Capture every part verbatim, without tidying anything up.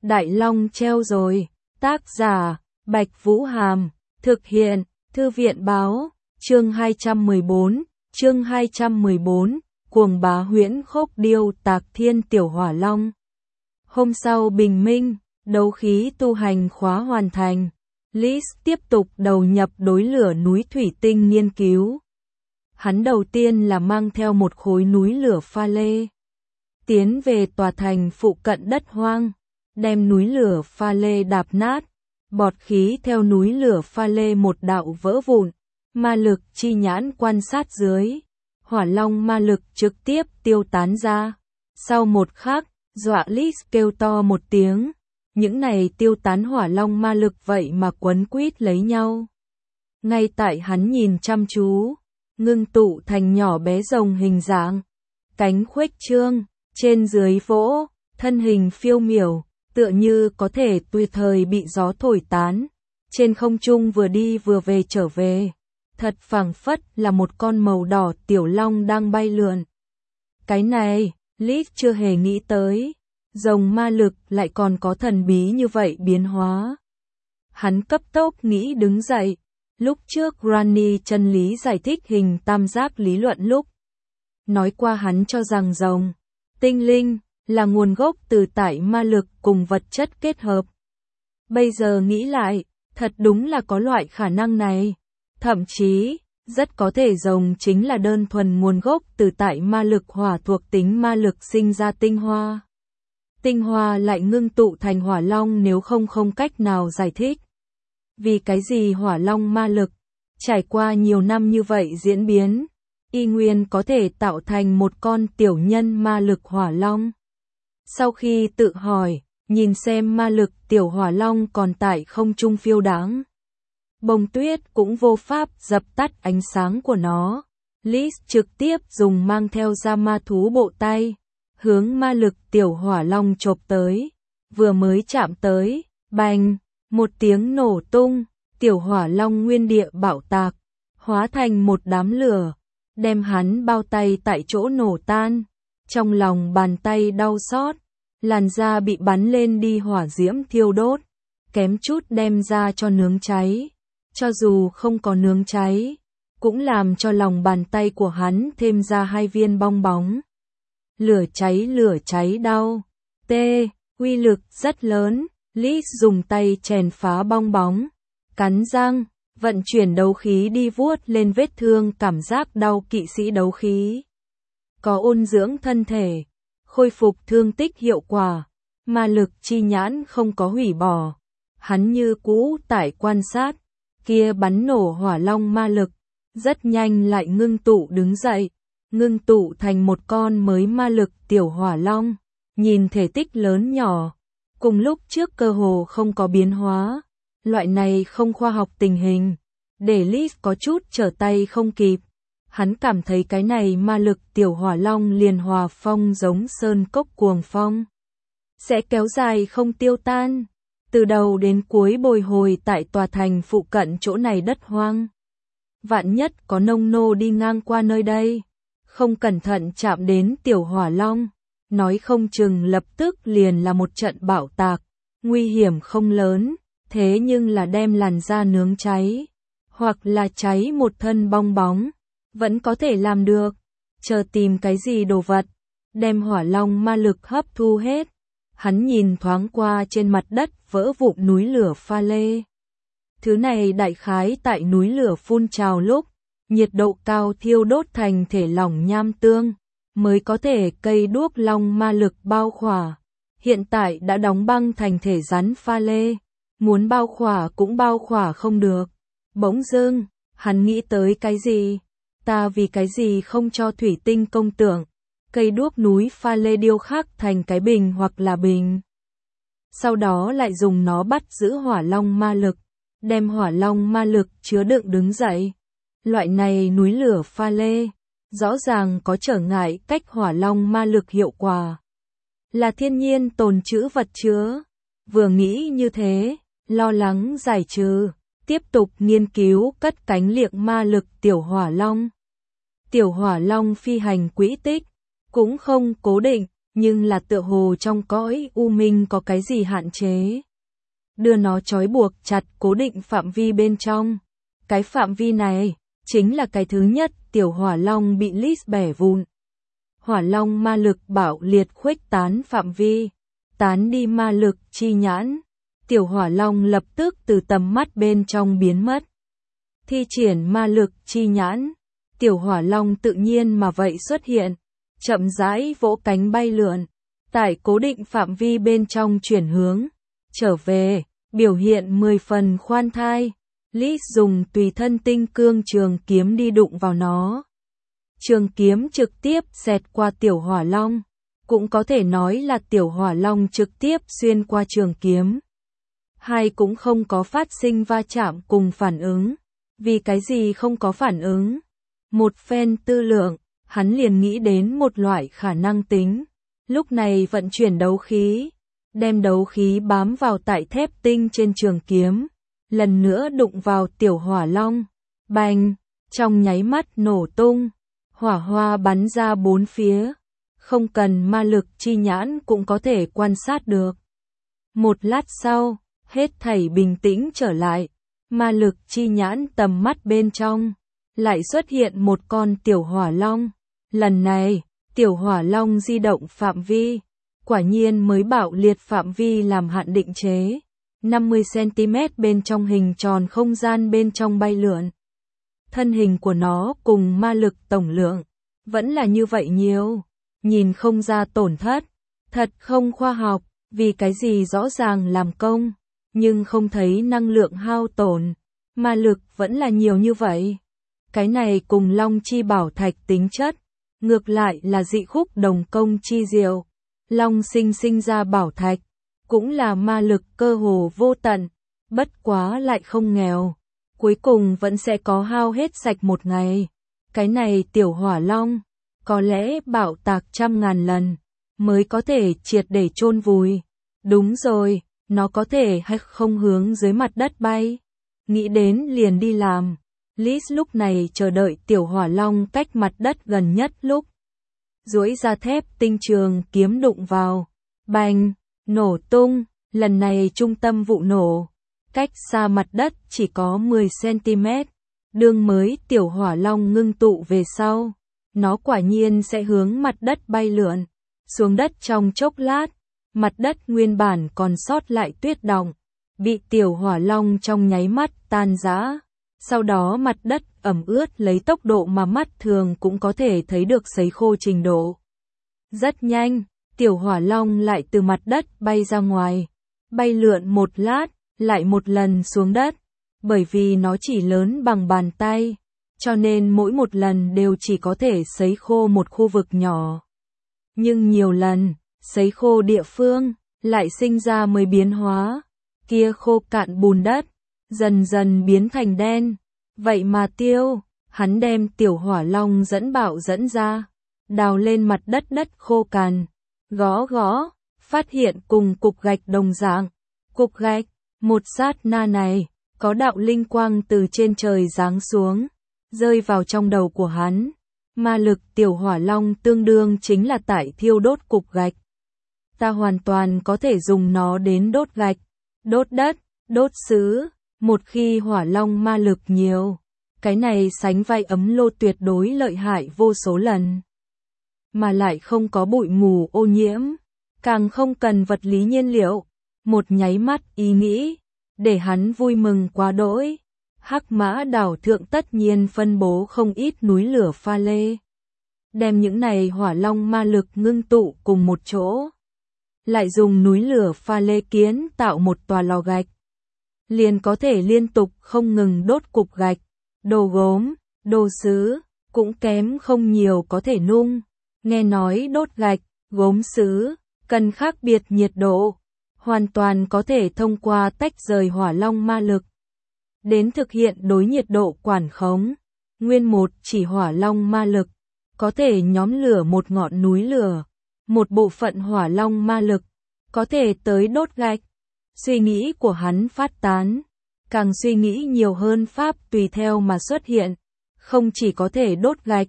Đại Long treo rồi. Tác giả, Bạch Vũ Hàm. Thực hiện, Thư viện báo. Chương hai trăm mười bốn. Chương hai trăm mười bốn. Cuồng bá huyễn khốc điêu tạc thiên tiểu hỏa long. Hôm sau bình minh, đấu khí tu hành khóa hoàn thành. Lis tiếp tục đầu nhập đối lửa núi thủy tinh nghiên cứu. Hắn đầu tiên là mang theo một khối núi lửa pha lê. Tiến về tòa thành phụ cận đất hoang, đem núi lửa pha lê đạp nát. Bọt khí theo núi lửa pha lê một đạo vỡ vụn. Ma lực chi nhãn quan sát dưới. Hỏa long ma lực trực tiếp tiêu tán ra. Sau một khắc, dọa Lis kêu to một tiếng. Những này tiêu tán hỏa long ma lực vậy mà quấn quýt lấy nhau. Ngay tại hắn nhìn chăm chú, ngưng tụ thành nhỏ bé rồng hình dạng. Cánh khuếch trương, trên dưới vỗ, thân hình phiêu miểu, tựa như có thể tùy thời bị gió thổi tán. Trên không trung vừa đi vừa về trở về. Thật phảng phất là một con màu đỏ tiểu long đang bay lượn. Cái này, Lis chưa hề nghĩ tới. Rồng ma lực lại còn có thần bí như vậy biến hóa. Hắn cấp tốc nghĩ đứng dậy. Lúc trước Granny chân lý giải thích hình tam giác lý luận lúc. Nói qua hắn cho rằng rồng, tinh linh, là nguồn gốc từ tại ma lực cùng vật chất kết hợp. Bây giờ nghĩ lại, thật đúng là có loại khả năng này. Thậm chí, rất có thể rồng chính là đơn thuần nguồn gốc từ tại ma lực hỏa thuộc tính ma lực sinh ra tinh hoa. Tinh hoa lại ngưng tụ thành hỏa long nếu không không cách nào giải thích. Vì cái gì hỏa long ma lực, trải qua nhiều năm như vậy diễn biến, y nguyên có thể tạo thành một con tiểu nhân ma lực hỏa long. Sau khi tự hỏi, nhìn xem ma lực tiểu hỏa long còn tại không trung phiêu đáng. Bông tuyết cũng vô pháp dập tắt ánh sáng của nó. Lis trực tiếp dùng mang theo ra ma thú bộ tay, hướng ma lực tiểu hỏa long chộp tới. Vừa mới chạm tới, bành, một tiếng nổ tung, tiểu hỏa long nguyên địa bạo tạc, hóa thành một đám lửa, đem hắn bao tay tại chỗ nổ tan. Trong lòng bàn tay đau xót, làn da bị bắn lên đi hỏa diễm thiêu đốt, kém chút đem ra cho nướng cháy. Cho dù không có nướng cháy, cũng làm cho lòng bàn tay của hắn thêm ra hai viên bong bóng. Lửa cháy lửa cháy đau. T. Uy lực rất lớn. Lis dùng tay chèn phá bong bóng. Cắn răng, vận chuyển đấu khí đi vuốt lên vết thương cảm giác đau kỵ sĩ đấu khí. Có ôn dưỡng thân thể, khôi phục thương tích hiệu quả. Ma lực chi nhãn không có hủy bỏ. Hắn như cũ tại quan sát. Kia bắn nổ hỏa long ma lực, rất nhanh lại ngưng tụ đứng dậy, ngưng tụ thành một con mới ma lực tiểu hỏa long, nhìn thể tích lớn nhỏ, cùng lúc trước cơ hồ không có biến hóa, loại này không khoa học tình hình, để Lis có chút trở tay không kịp. Hắn cảm thấy cái này ma lực tiểu hỏa long liền hòa phong giống sơn cốc cuồng phong, sẽ kéo dài không tiêu tan. Từ đầu đến cuối bồi hồi tại tòa thành phụ cận chỗ này đất hoang. Vạn nhất có nông nô đi ngang qua nơi đây, không cẩn thận chạm đến tiểu hỏa long, nói không chừng lập tức liền là một trận bạo tạc, nguy hiểm không lớn, thế nhưng là đem làn da nướng cháy, hoặc là cháy một thân bong bóng, vẫn có thể làm được. Chờ tìm cái gì đồ vật, đem hỏa long ma lực hấp thu hết. Hắn nhìn thoáng qua trên mặt đất vỡ vụn núi lửa pha lê. Thứ này đại khái tại núi lửa phun trào lúc, nhiệt độ cao thiêu đốt thành thể lỏng nham tương, mới có thể cây đuốc long ma lực bao khỏa. Hiện tại đã đóng băng thành thể rắn pha lê, muốn bao khỏa cũng bao khỏa không được. Bỗng dưng, hắn nghĩ tới cái gì? Ta vì cái gì không cho thủy tinh công tượng? Cây đuốc núi pha lê điêu khắc thành cái bình hoặc là bình. Sau đó lại dùng nó bắt giữ hỏa long ma lực, đem hỏa long ma lực chứa đựng đứng dậy. Loại này núi lửa pha lê, rõ ràng có trở ngại cách hỏa long ma lực hiệu quả. Là thiên nhiên tồn trữ vật chứa. Vừa nghĩ như thế, lo lắng giải trừ, tiếp tục nghiên cứu cất cánh liệng ma lực tiểu hỏa long. Tiểu hỏa long phi hành quỹ tích cũng không cố định, nhưng là tựa hồ trong cõi u minh có cái gì hạn chế. Đưa nó trói buộc chặt cố định phạm vi bên trong. Cái phạm vi này, chính là cái thứ nhất tiểu hỏa long bị Liz bẻ vụn. Hỏa long ma lực bạo liệt khuếch tán phạm vi, tán đi ma lực chi nhãn. Tiểu hỏa long lập tức từ tầm mắt bên trong biến mất. Thi triển ma lực chi nhãn, tiểu hỏa long tự nhiên mà vậy xuất hiện, chậm rãi vỗ cánh bay lượn, tại cố định phạm vi bên trong chuyển hướng, trở về, biểu hiện mười phần khoan thai. Liz dùng tùy thân tinh cương trường kiếm đi đụng vào nó. Trường kiếm trực tiếp xẹt qua tiểu hỏa long, cũng có thể nói là tiểu hỏa long trực tiếp xuyên qua trường kiếm. Hai cũng không có phát sinh va chạm cùng phản ứng. Vì cái gì không có phản ứng? Một phen tư lượng, hắn liền nghĩ đến một loại khả năng tính. Lúc này vận chuyển đấu khí, đem đấu khí bám vào tại thép tinh trên trường kiếm, lần nữa đụng vào tiểu hỏa long. Bành, trong nháy mắt nổ tung, hỏa hoa bắn ra bốn phía, không cần ma lực chi nhãn cũng có thể quan sát được. Một lát sau, hết thảy bình tĩnh trở lại, ma lực chi nhãn tầm mắt bên trong, lại xuất hiện một con tiểu hỏa long. Lần này, tiểu hỏa long di động phạm vi, quả nhiên mới bạo liệt phạm vi làm hạn định chế. năm mươi xăng-ti-mét bên trong hình tròn không gian bên trong bay lượn. Thân hình của nó cùng ma lực tổng lượng, vẫn là như vậy nhiều, nhìn không ra tổn thất, thật không khoa học, vì cái gì rõ ràng làm công, nhưng không thấy năng lượng hao tổn, ma lực vẫn là nhiều như vậy. Cái này cùng long chi bảo thạch tính chất, ngược lại là dị khúc đồng công chi diệu. Long sinh sinh ra bảo thạch, cũng là ma lực cơ hồ vô tận, bất quá lại không nghèo, cuối cùng vẫn sẽ có hao hết sạch một ngày. Cái này tiểu hỏa long, có lẽ bạo tạc trăm ngàn lần, mới có thể triệt để chôn vùi. Đúng rồi, nó có thể hay không hướng dưới mặt đất bay. Nghĩ đến liền đi làm. Liz lúc này chờ đợi tiểu hỏa long cách mặt đất gần nhất lúc. Duỗi ra thép tinh trường kiếm đụng vào. Bành, nổ tung, lần này trung tâm vụ nổ. Cách xa mặt đất chỉ có mười xăng-ti-mét. Đường mới tiểu hỏa long ngưng tụ về sau. Nó quả nhiên sẽ hướng mặt đất bay lượn. Xuống đất trong chốc lát. Mặt đất nguyên bản còn sót lại tuyết đọng, bị tiểu hỏa long trong nháy mắt tan rã. Sau đó mặt đất ẩm ướt lấy tốc độ mà mắt thường cũng có thể thấy được sấy khô trình độ. Rất nhanh, tiểu hỏa long lại từ mặt đất bay ra ngoài, bay lượn một lát, lại một lần xuống đất. Bởi vì nó chỉ lớn bằng bàn tay, cho nên mỗi một lần đều chỉ có thể sấy khô một khu vực nhỏ. Nhưng nhiều lần, sấy khô địa phương, lại sinh ra mới biến hóa. Kia khô cạn bùn đất, dần dần biến thành đen. Vậy mà tiêu, hắn đem tiểu hỏa long dẫn bạo dẫn ra, đào lên mặt đất đất khô cằn, gõ gõ, phát hiện cùng cục gạch đồng dạng. Cục gạch, một sát na này, có đạo linh quang từ trên trời giáng xuống, rơi vào trong đầu của hắn. Ma lực tiểu hỏa long tương đương chính là tại thiêu đốt cục gạch. Ta hoàn toàn có thể dùng nó đến đốt gạch, đốt đất, đốt sứ. Một khi hỏa long ma lực nhiều, cái này sánh vai ấm lô tuyệt đối lợi hại vô số lần. Mà lại không có bụi mù ô nhiễm, càng không cần vật lý nhiên liệu. Một nháy mắt ý nghĩ, để hắn vui mừng quá đỗi. Hắc Mã đảo thượng tất nhiên phân bố không ít núi lửa pha lê. Đem những này hỏa long ma lực ngưng tụ cùng một chỗ. Lại dùng núi lửa pha lê kiến tạo một tòa lò gạch. Liền có thể liên tục không ngừng đốt cục gạch, đồ gốm, đồ sứ, cũng kém không nhiều có thể nung. Nghe nói đốt gạch, gốm sứ, cần khác biệt nhiệt độ, hoàn toàn có thể thông qua tách rời hỏa long ma lực. Đến thực hiện đối nhiệt độ quản khống, nguyên một chỉ hỏa long ma lực, có thể nhóm lửa một ngọn núi lửa, một bộ phận hỏa long ma lực, có thể tới đốt gạch. Suy nghĩ của hắn phát tán, càng suy nghĩ nhiều hơn pháp tùy theo mà xuất hiện, không chỉ có thể đốt gạch,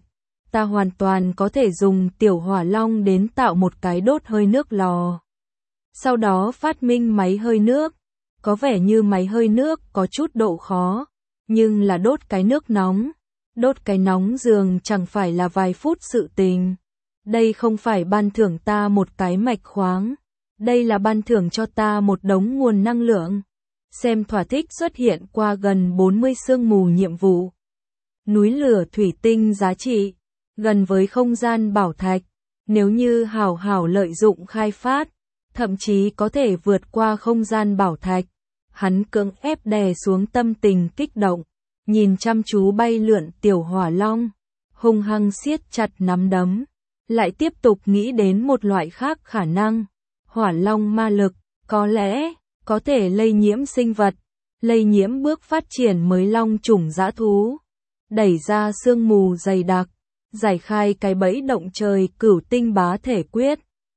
ta hoàn toàn có thể dùng tiểu hỏa long đến tạo một cái đốt hơi nước lò. Sau đó phát minh máy hơi nước. Có vẻ như máy hơi nước có chút độ khó, nhưng là đốt cái nước nóng. Đốt cái nóng dường chẳng phải là vài phút sự tình. Đây không phải ban thưởng ta một cái mạch khoáng. Đây là ban thưởng cho ta một đống nguồn năng lượng. Xem thỏa thích xuất hiện qua gần bốn mươi sương mù nhiệm vụ. Núi lửa thủy tinh giá trị, gần với không gian bảo thạch. Nếu như hảo hảo lợi dụng khai phát, thậm chí có thể vượt qua không gian bảo thạch. Hắn cưỡng ép đè xuống tâm tình kích động, nhìn chăm chú bay lượn tiểu hỏa long, hung hăng siết chặt nắm đấm, lại tiếp tục nghĩ đến một loại khác khả năng. Hỏa long ma lực, có lẽ, có thể lây nhiễm sinh vật, lây nhiễm bước phát triển mới long chủng dã thú, đẩy ra sương mù dày đặc, giải khai cái bẫy động trời cửu tinh bá thể quyết.